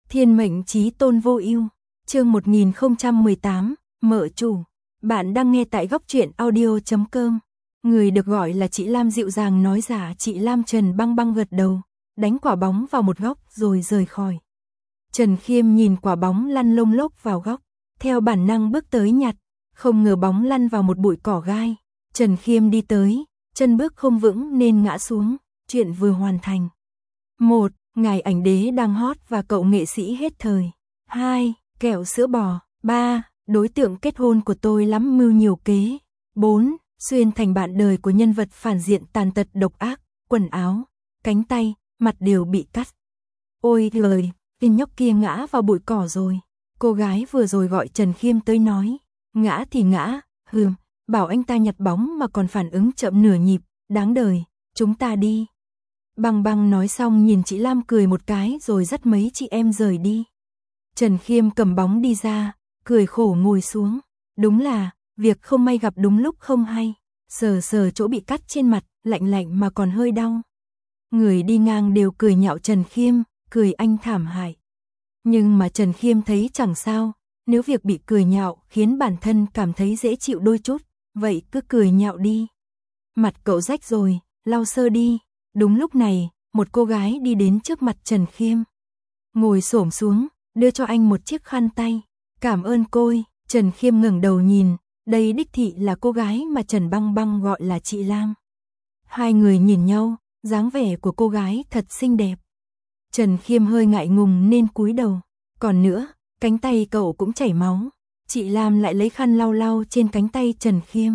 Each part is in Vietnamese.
Thiên mệnh chí tôn vô ưu. Chương 1018, Mợ chủ. Bạn đang nghe tại góc truyện audio.com. Người được gọi là chị Lam dịu dàng nói. Dạ. Chị Lam. Trần Băng Băng gật đầu, đánh quả bóng vào một góc rồi rời khỏi. Trần Khiêm nhìn quả bóng lăn lông lốc vào góc, theo bản năng bước tới nhặt, không ngờ bóng lăn vào một bụi cỏ gai. Trần Khiêm đi tới, chân bước không vững nên ngã xuống. Chuyện vừa hoàn thành. 1. Ngài ảnh đế đang hot và cậu nghệ sĩ hết thời. 2. Kẹo sữa bò. 3. Đối tượng kết hôn của tôi lắm mưu nhiều kế. 4. Xuyên thành bạn đời của nhân vật phản diện tàn tật độc ác, quần áo, cánh tay, mặt đều bị cắt. Ôi lời, tên nhóc kia ngã vào bụi cỏ rồi. Cô gái vừa rồi gọi Trần Khiêm tới nói, ngã thì ngã, bảo anh ta nhặt bóng mà còn phản ứng chậm nửa nhịp, đáng đời, chúng ta đi. Băng Băng nói xong nhìn chị Lam cười một cái rồi dắt mấy chị em rời đi. Trần Khiêm cầm bóng đi ra, cười khổ ngồi xuống. Đúng là, việc không may gặp đúng lúc không hay. Sờ sờ chỗ bị cắt trên mặt, lạnh lạnh mà còn hơi đau. Người đi ngang đều cười nhạo Trần Khiêm, cười anh thảm hại. Nhưng mà Trần Khiêm thấy chẳng sao, nếu việc bị cười nhạo khiến bản thân cảm thấy dễ chịu đôi chút, vậy cứ cười nhạo đi. Mặt cậu rách rồi, lau sơ đi. Đúng lúc này, một cô gái đi đến trước mặt Trần Khiêm. Ngồi xổm xuống, đưa cho anh một chiếc khăn tay. Cảm ơn cô. Trần Khiêm ngẩng đầu nhìn, đây đích thị là cô gái mà Trần Băng Băng gọi là chị Lam. Hai người nhìn nhau, dáng vẻ của cô gái thật xinh đẹp. Trần Khiêm hơi ngại ngùng nên cúi đầu. Còn nữa, cánh tay cậu cũng chảy máu. Chị Lam lại lấy khăn lau lau trên cánh tay Trần Khiêm.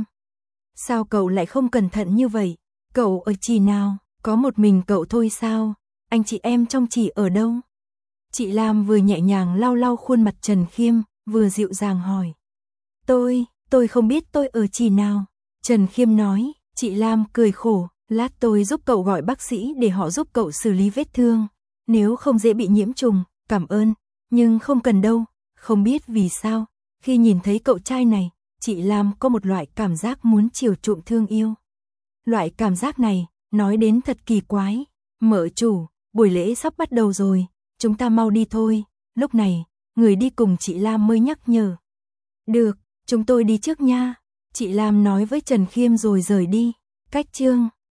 Sao cậu lại không cẩn thận như vậy? Cậu ở chỉ nào? Có một mình cậu thôi sao? Anh chị em trong chỉ ở đâu? Chị Lam vừa nhẹ nhàng lau lau khuôn mặt Trần Khiêm, vừa dịu dàng hỏi. Tôi không biết tôi ở chỉ nào. Trần Khiêm nói. Chị Lam cười khổ, lát tôi giúp cậu gọi bác sĩ để họ giúp cậu xử lý vết thương. Nếu không dễ bị nhiễm trùng, cảm ơn, nhưng không cần đâu. Không biết vì sao, khi nhìn thấy cậu trai này, chị Lam có một loại cảm giác muốn chiều chuộng thương yêu. Loại cảm giác này, nói đến thật kỳ quái. Mợ chủ, buổi lễ sắp bắt đầu rồi, chúng ta mau đi thôi. Lúc này, người đi cùng chị Lam mới nhắc nhở. Được, chúng tôi đi trước nha. Chị Lam nói với Trần Khiêm rồi rời đi. Cách chương